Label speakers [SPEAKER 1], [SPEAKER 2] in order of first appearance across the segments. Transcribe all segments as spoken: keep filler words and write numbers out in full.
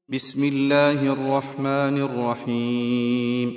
[SPEAKER 1] بسم الله الرحمن الرحيم.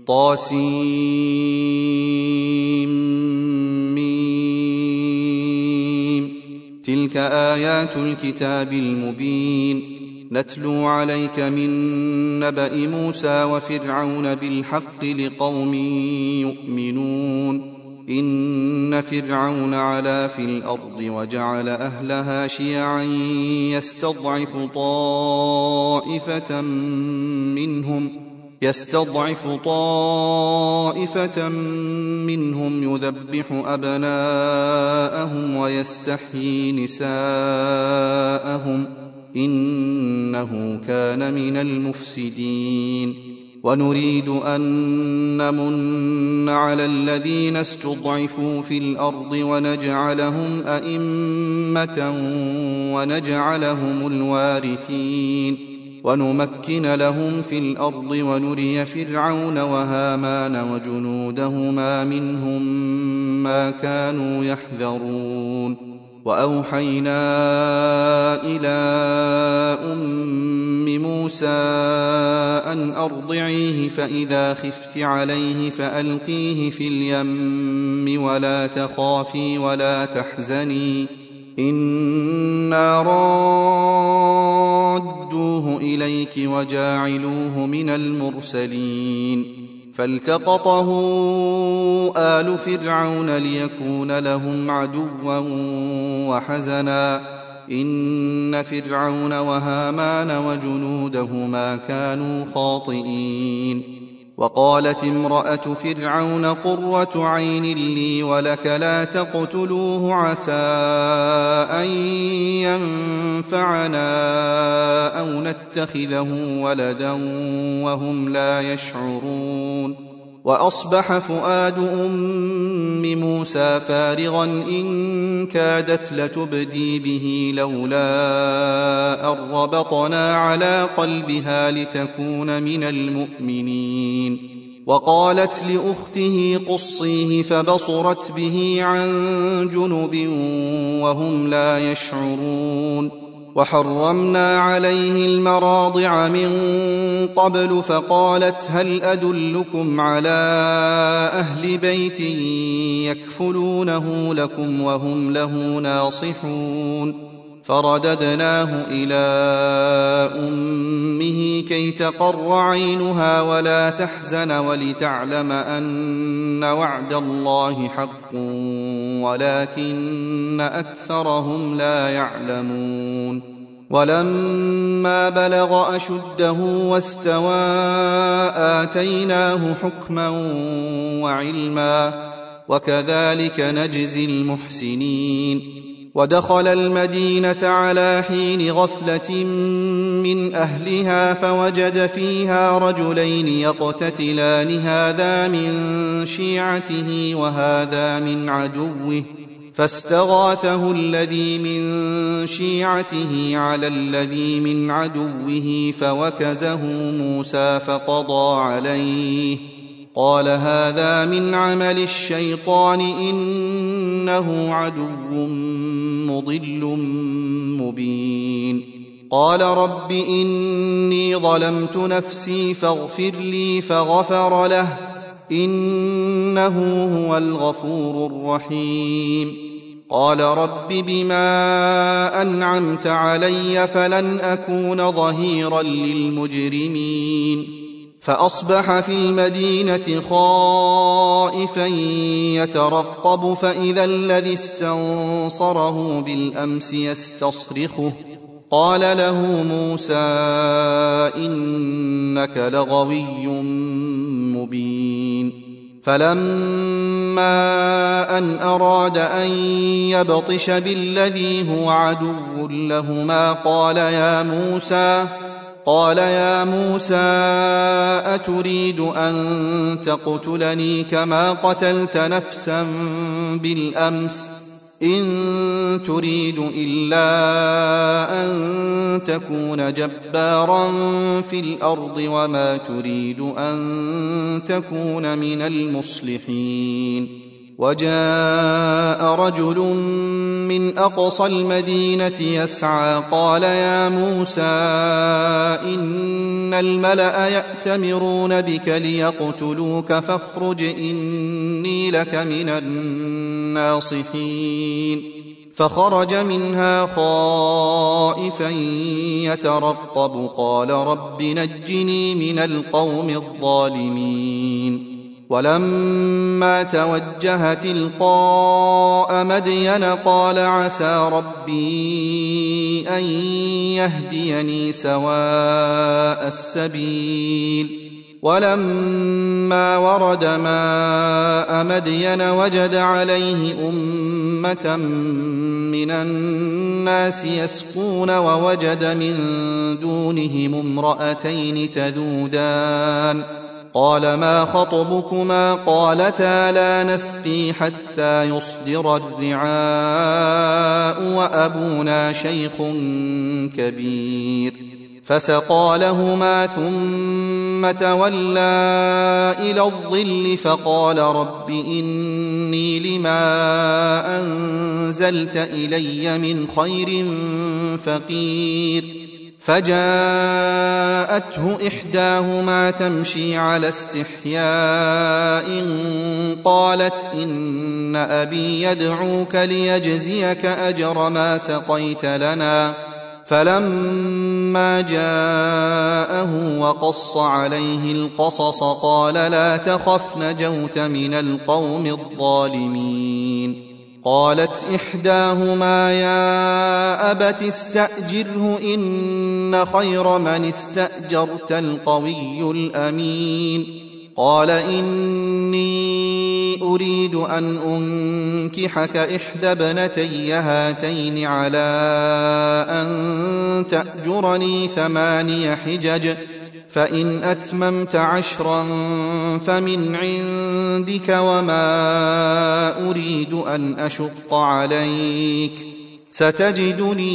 [SPEAKER 1] طاسيم. تلك آيات الكتاب المبين. نتلو عليك من نبأ موسى وفرعون بالحق لقوم يؤمنون. إن فرعون علا في الأرض وجعل أهلها شيعا يستضعف طائفة منهم يستضعف طائفة منهم يذبح أبناءهم ويستحيي نساءهم إنه كان من المفسدين. ونريد أن نمن على الذين استضعفوا في الأرض ونجعلهم أئمة ونجعلهم الوارثين ونمكن لهم في الأرض ونري فرعون وهامان وجنودهما منهم ما كانوا يحذرون. وأوحينا إلى أم موسى أن أرضعيه فإذا خفت عليه فألقيه في اليم ولا تخافي ولا تحزني إنا رادوه إليك وجاعلوه من المرسلين. فالتقطه آل فرعون ليكون لهم عدوا وحزنا إن فرعون وهامان وجنودهما كانوا خاطئين. وقالت امرأة فرعون قرة عين لي ولك لا تقتلوه عسى أن ينفعنا أو نتخذه ولدا وهم لا يشعرون. وأصبح فؤاد أم موسى فارغا إن كادت لتبدي به لولا أن ربطنا على قلبها لتكون من المؤمنين. وقالت لأخته قصيه فبصرت به عن جنب وهم لا يشعرون. وحرمنا عليه المراضع من قبل فقالت هل أدلكم على أهل بيت يكفلونه لكم وهم له ناصحون. فرددناه إلى أمه كي تقر عينها ولا تحزن ولتعلم أن وعد الله حق ولكن أكثرهم لا يعلمون. ولما بلغ أشده واستوى آتيناه حكما وعلما وكذلك نجزي المحسنين. ودخل المدينة على حين غفلة من أهلها فوجد فيها رجلين يقتتلان هذا من شيعته وهذا من عدوه فاستغاثه الذي من شيعته على الذي من عدوه فوكزه موسى فقضى عليه قال هذا من عمل الشيطان إنه عدو مضل مبين. قال رب إني ظلمت نفسي فاغفر لي فغفر له إنه هو الغفور الرحيم. قال رب بما أنعمت علي فلن أكون ظهيرا للمجرمين. فأصبح في المدينة خائفا يترقب فإذا الذي استنصره بالأمس يستصرخه قال له موسى إنك لغوي مبين. فلما أن أراد أن يبطش بالذي هو عدو لهما قال يا موسى قال يا موسى أتريد أن تقتلني كما قتلت نفسا بالأمس إن تريد إلا أن تكون جبارا في الأرض وما تريد أن تكون من المصلحين. وجاء رجل من أقصى المدينة يسعى قال يا موسى إن الملأ يأتمرون بك ليقتلوك فاخرج إني لك من الناصحين فخرج منها خائفا يترقب قال رب نجني من القوم الظالمين ولما توجه تلقاء مدين قال عسى ربي أن يهديني سواء السبيل ولما ورد ماء مدين وجد عليه أمة من الناس يسقون ووجد من دونهم امرأتين تذودان قال ما خطبكما قالتا لا نسقي حتى يصدر الرعاء وأبونا شيخ كبير فسقى لهما ثم تولى إلى الظل فقال رب إني لما أنزلت إلي من خير فقير فجاءته إحداهما تمشي على استحياء قالت إن أبي يدعوك ليجزيك أجر ما سقيت لنا فلما جاءه وقص عليه القصص قال لا تخف نجوت من القوم الظالمين قالت إحداهما يا أبت استأجره إن خير من استأجرت القوي الأمين قال إني أريد أن أنكحك إحدى ابنتي هاتين على أن تأجرني ثماني حجج فإن أتممت عشرا فمن عندك وما أريد أن أشق عليك ستجدني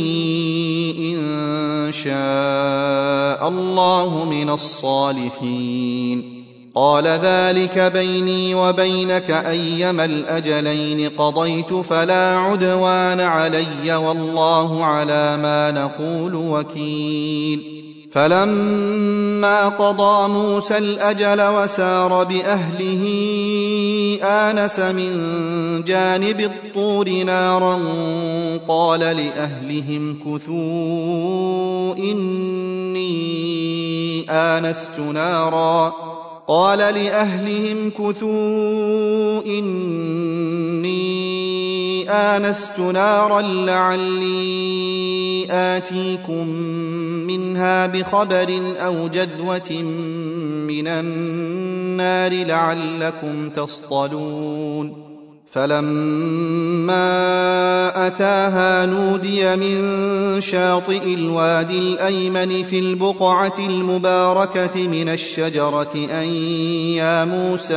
[SPEAKER 1] إن شاء الله من الصالحين قال ذلك بيني وبينك أيما الأجلين قضيت فلا عدوان علي والله على ما نقول وكيل فلما قضى موسى الأجل وسار بأهله آنس من جانب الطور نارا قال لأهلهم كثوا إني آنست نارا قال لأهلهم كثوا إني آنست نارا لعلي آتيكم منها بخبر أو جذوة من النار لعلكم تصطلون فلما أتاها نودي من شاطئ الوادي الأيمن في البقعة المباركة من الشجرة أن يا موسى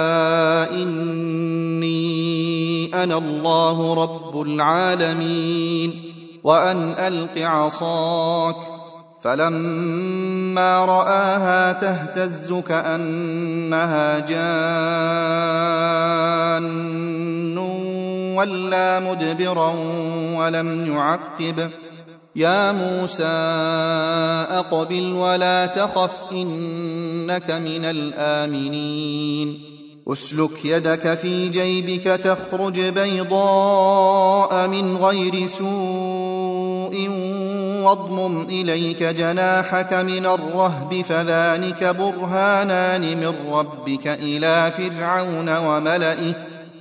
[SPEAKER 1] إني أنا الله رب العالمين وأن ألق عصاك فلما رآها تهتز كأنها جان ولى مدبرا ولم يعقب يا موسى أقبل ولا تخف إنك من الآمنين أسلك يدك في جيبك تخرج بيضاء من غير سوء واضمم إليك جناحك من الرهب فذلك برهانان من ربك إلى فرعون وملئه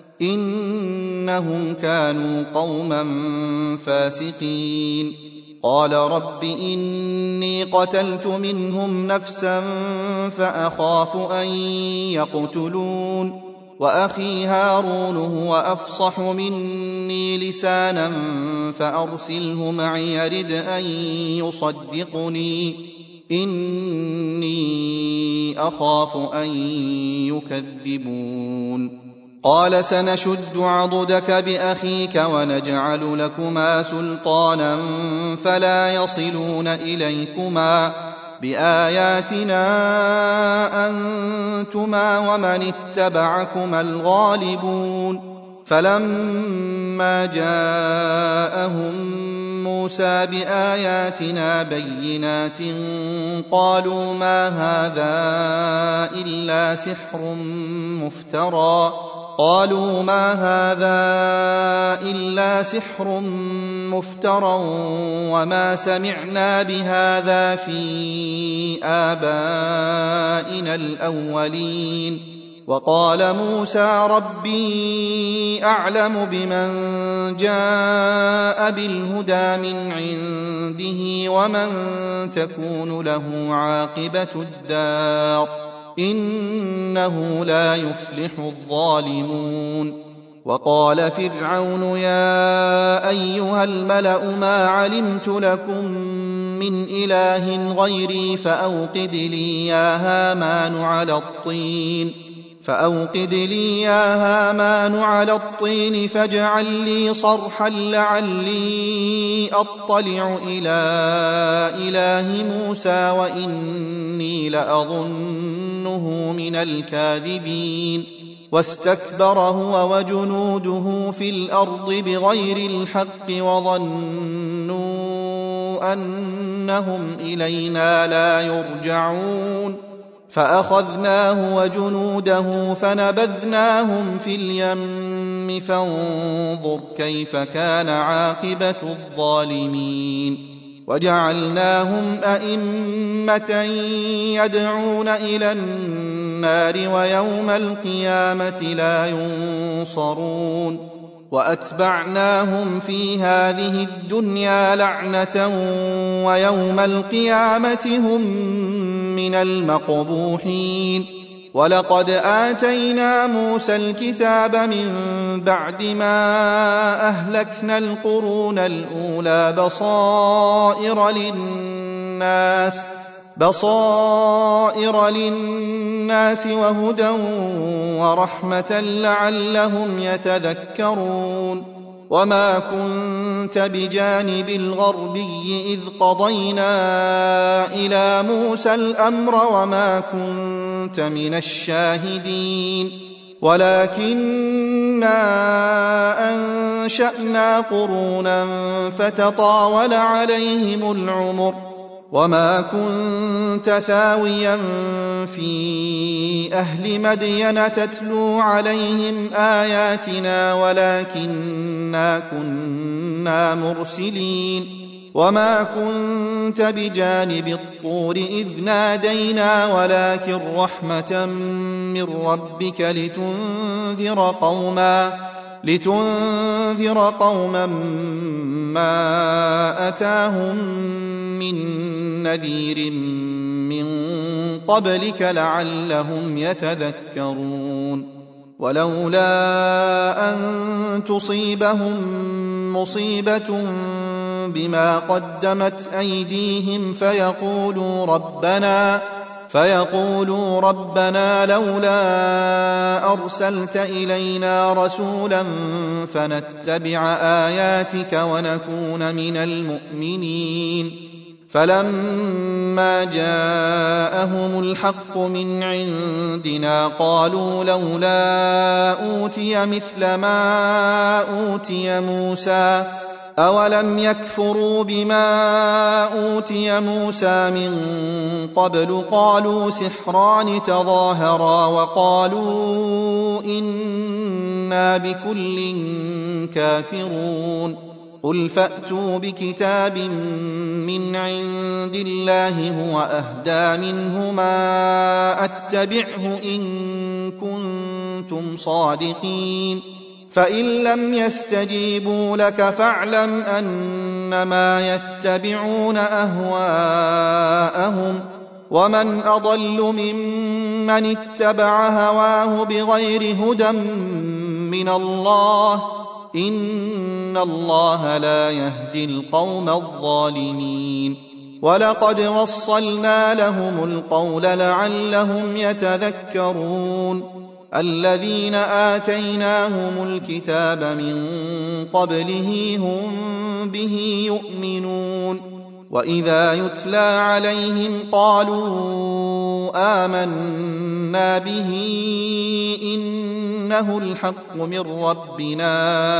[SPEAKER 1] إنهم كانوا قوما فاسقين قال رب إني قتلت منهم نفسا فأخاف أن يقتلون وأخي هارون هو أفصح مني لسانا فأرسله معي يرد أن يصدقني إني أخاف أن يكذبون قال سنشد عضدك بأخيك ونجعل لكما سلطانا فلا يصلون إليكما بآياتنا أنتما ومن اتبعكما الغالبون فلما جاءهم موسى بآياتنا بينات قالوا ما هذا إلا سحر مفترى قالوا ما هذا إلا سحر مفترى وما سمعنا بهذا في آبائنا الأولين. وقال موسى ربي أعلم بمن جاء بالهدى من عنده ومن تكون له عاقبة الدار إنه لا يفلح الظالمون. وقال فرعون يا أيها الملأ ما علمت لكم من إله غيري فأوقد لي يا هامان على الطين فأوقد لي يا هامان على الطين فاجعل لي صرحا لعلي أطلع إلى إله موسى وإني لأظنه من الكاذبين. واستكبر هو وجنوده في الأرض بغير الحق وظنوا أنهم إلينا لا يرجعون فأخذناه وجنوده فنبذناهم في اليم فانظر كيف كان عاقبة الظالمين. وجعلناهم أئمة يدعون إلى النار ويوم القيامة لا ينصرون. وأتبعناهم في هذه الدنيا لعنة ويوم القيامة هم من المقبوحين. ولقد آتينا موسى الكتاب من بعد ما أهلكنا القرون الأولى بصائر للناس بصائر للناس وهدى ورحمة لعلهم يتذكرون. وما كنت بجانب الغربي إذ قضينا إلى موسى الأمر وما كنت من الشاهدين ولكننا أنشأنا قرونا فتطاول عليهم العمر وما كنت ثاويا في أهل مدين تتلو عليهم آياتنا ولكننا كنا مرسلين. وما كنت بجانب الطور إذ نادينا ولكن رحمة من ربك لتنذر قوما لتنذر قوما ما أتاهم من نذير من قبلك لعلهم يتذكرون. ولولا أن تصيبهم مصيبة بما قدمت أيديهم فيقولوا ربنا فيقولوا ربنا لولا أرسلت إلينا رسولا فنتبع آياتك ونكون من المؤمنين. فلما جاءهم الحق من عندنا قالوا لولا أوتي مثل ما أوتي موسى أولم يكفروا بما أوتي موسى من قبل قالوا سحران تظاهرا وقالوا إنا بكل كافرون. قل فأتوا بكتاب من عند الله هو أهدى منهما أتبعه إن كنتم صادقين. فإن لم يستجيبوا لك فاعلم أنما يتبعون أهواءهم ومن أضل ممن اتبع هواه بغير هدى من الله إن الله لا يهدي القوم الظالمين. ولقد وصلنا لهم القول لعلهم يتذكرون. الذين آتيناهم الكتاب من قبله هم به يؤمنون. وإذا يتلى عليهم قالوا آمنا به إن إنه الحق من ربنا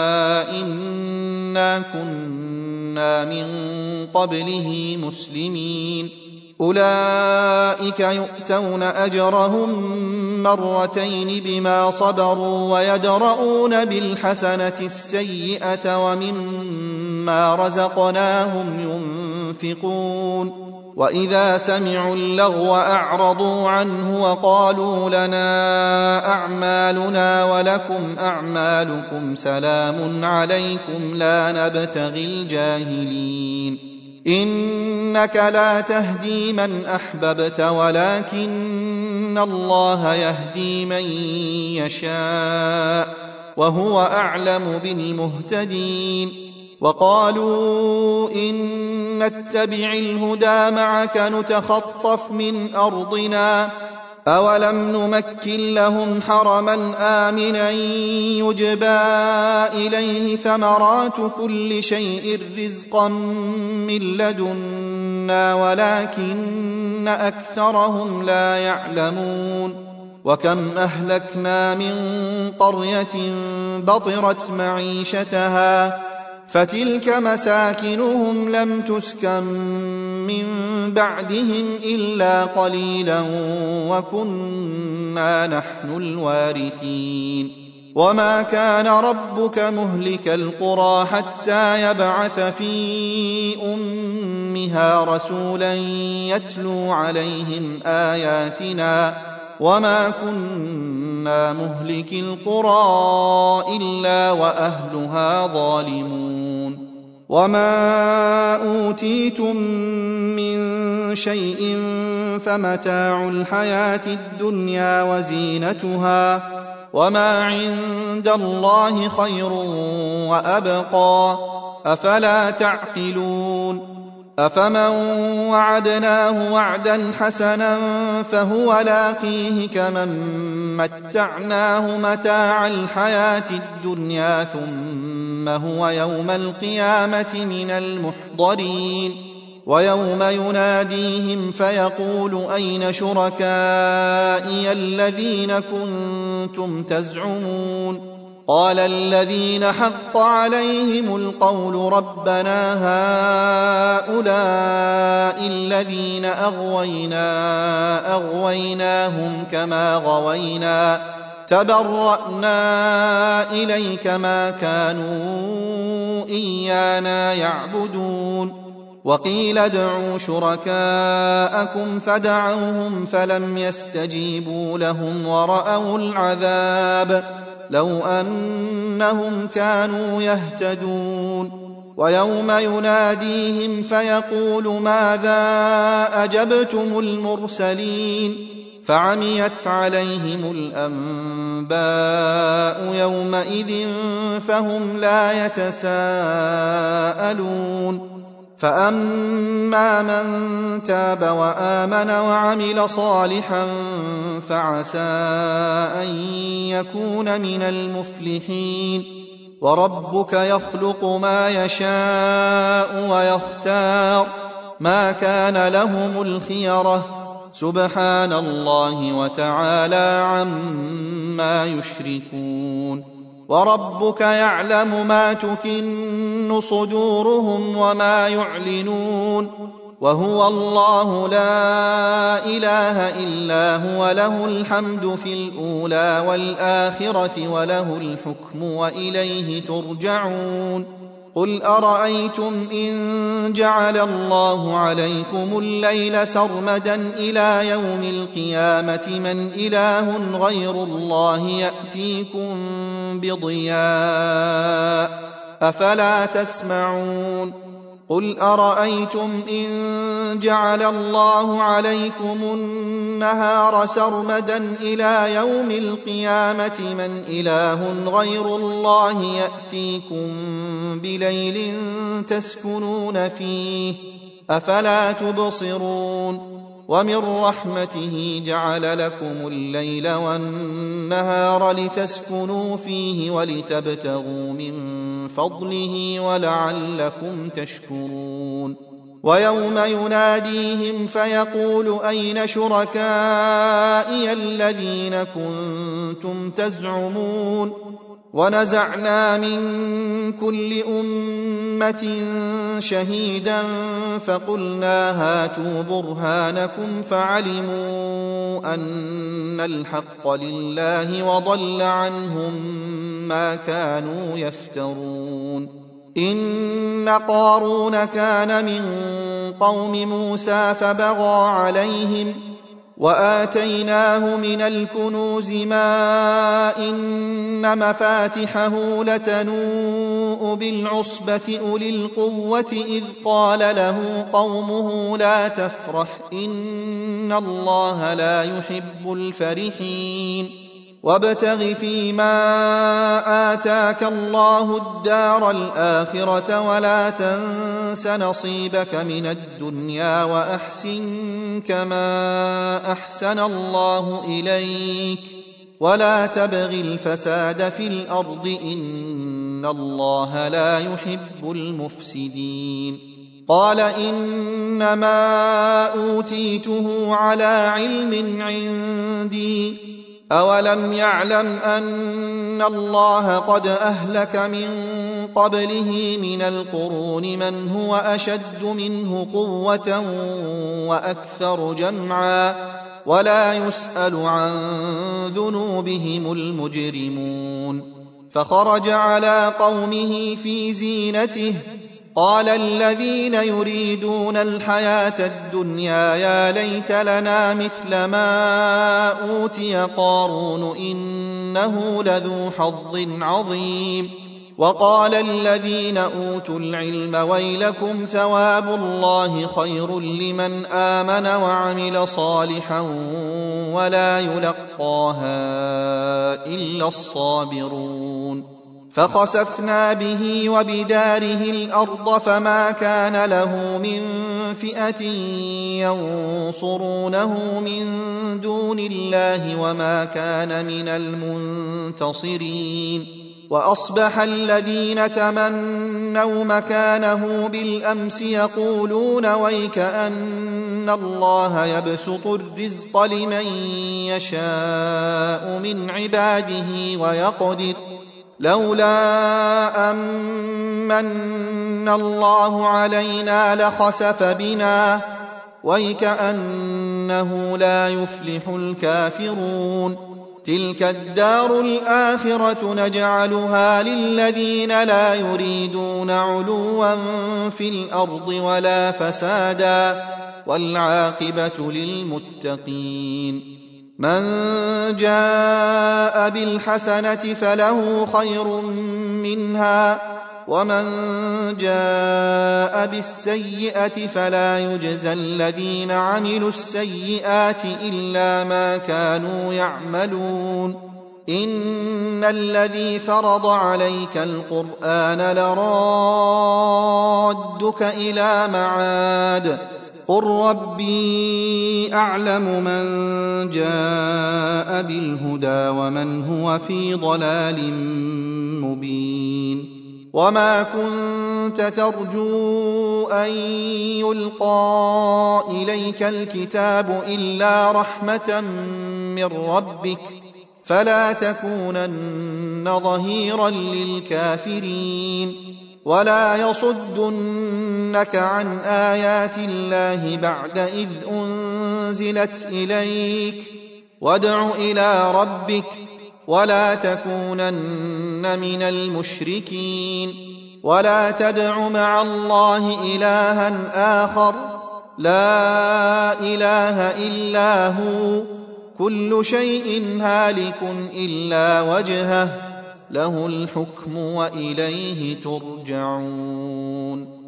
[SPEAKER 1] إنا كنا من قبله مسلمين أولئك يؤتون أجرهم مرتين بما صبروا ويدرؤون بالحسنة السيئة ومما رزقناهم ينفقون وإذا سمعوا اللغو أعرضوا عنه وقالوا لنا أعمالنا ولكم أعمالكم سلام عليكم لا نبتغي الجاهلين إنك لا تهدي من أحببت ولكن الله يهدي من يشاء وهو أعلم بالمهتدين وقالوا إن نتبع الهدى معك نتخطف من أرضنا أولم نمكن لهم حرما آمنا يجبى إليه ثمرات كل شيء رزقا من لدنا ولكن أكثرهم لا يعلمون وكم أهلكنا من قرية بطرت معيشتها فتلك مساكنهم لم تسكن من بعدهم إلا قليلا وكنا نحن الوارثين وما كان ربك مهلك القرى حتى يبعث في أمها رسولا يتلو عليهم آياتنا وما كنا مهلك القرى إلا وأهلها ظالمون وما أوتيتم من شيء فمتاع الحياة الدنيا وزينتها وما عند الله خير وأبقى أفلا تعقلون أفمن وعدناه وعدا حسنا فهو لاقيه كمن متعناه متاع الحياة الدنيا ثم هو يوم القيامة من المحضرين ويوم يناديهم فيقول أين شركائي الذين كنتم تزعمون قال الذين حق عليهم القول ربنا هؤلاء الذين أغوينا أغويناهم كما غوينا تبرأنا إليك ما كانوا إيانا يعبدون وقيل ادعوا شركاءكم فدعوهم فلم يستجيبوا لهم ورأوا العذاب لو أنهم كانوا يهتدون ويوم يناديهم فيقول ماذا أجبتم المرسلين فعميت عليهم الأنباء يومئذ فهم لا يتساءلون فأما من تاب وآمن وعمل صالحا فعسى أن يكون من المفلحين وربك يخلق ما يشاء ويختار ما كان لهم الخيرة سبحان الله وتعالى عما يشركون وربك يعلم ما تكن صدورهم وما يعلنون وهو الله لا إله إلا هو له الحمد في الأولى والآخرة وله الحكم وإليه ترجعون قل أرأيتم إن جعل الله عليكم الليل سرمدا إلى يوم القيامة من إله غير الله يأتيكم بضياء أفلا تسمعون قل أرأيتم إن جعل الله عليكم النهار سرمدا إلى يوم القيامة من إله غير الله يأتيكم بليل تسكنون فيه أفلا تبصرون ومن رحمته جعل لكم الليل والنهار لتسكنوا فيه ولتبتغوا من فضله ولعلكم تشكرون ويوم يناديهم فيقول أين شركائي الذين كنتم تزعمون ونزعنا من كل أمة شهيدا فقلنا هاتوا برهانكم فعلموا أن الحق لله وضل عنهم ما كانوا يفترون إن قارون كان من قوم موسى فبغى عليهم وآتيناه من الكنوز ما إن مفاتحه لتنوء بالعصبة أولي القوة إذ قال له قومه لا تفرح إن الله لا يحب الفرحين وابتغ فيما آتاك الله الدار الآخرة ولا تنس نصيبك من الدنيا وأحسن كما أحسن الله إليك ولا تبغ الفساد في الأرض إن الله لا يحب المفسدين قال إنما أوتيته على علم عندي أولم يعلم أن الله قد أهلك من قبله من القرون من هو أشد منه قوة وأكثر جمعا ولا يسأل عن ذنوبهم المجرمون فخرج على قومه في زينته قال الذين يريدون الحياة الدنيا يا ليت لنا مثل ما أوتي قارون إنه لذو حظ عظيم وقال الذين أوتوا العلم ويلكم ثواب الله خير لمن آمن وعمل صالحا ولا يلقاها إلا الصابرون فخسفنا به وبداره الأرض فما كان له من فئة ينصرونه من دون الله وما كان من المنتصرين وأصبح الذين تمنوا مكانه بالأمس يقولون ويك أن الله يبسط الرزق لمن يشاء من عباده ويقدر لولا أمن الله علينا لخسف بنا ويكأنه لا يفلح الكافرون تلك الدار الآخرة نجعلها للذين لا يريدون علوا في الأرض ولا فسادا والعاقبة للمتقين من جاء بالحسنة فله خير منها ومن جاء بالسيئة فلا يجزى الذين عملوا السيئات إلا ما كانوا يعملون إن الذي فرض عليك القرآن لرادك إلى معاد قل ربي أعلم من جاء بالهدى ومن هو في ضلال مبين وما كنت ترجو أن يلقى إليك الكتاب إلا رحمة من ربك فلا تكونن ظهيرا للكافرين ولا يصدنك عن آيات الله بعد إذ أنزلت إليك وادع إلى ربك ولا تكونن من المشركين ولا تدع مع الله إلها آخر لا إله إلا هو كل شيء هالك إلا وجهه له الحكم وإليه ترجعون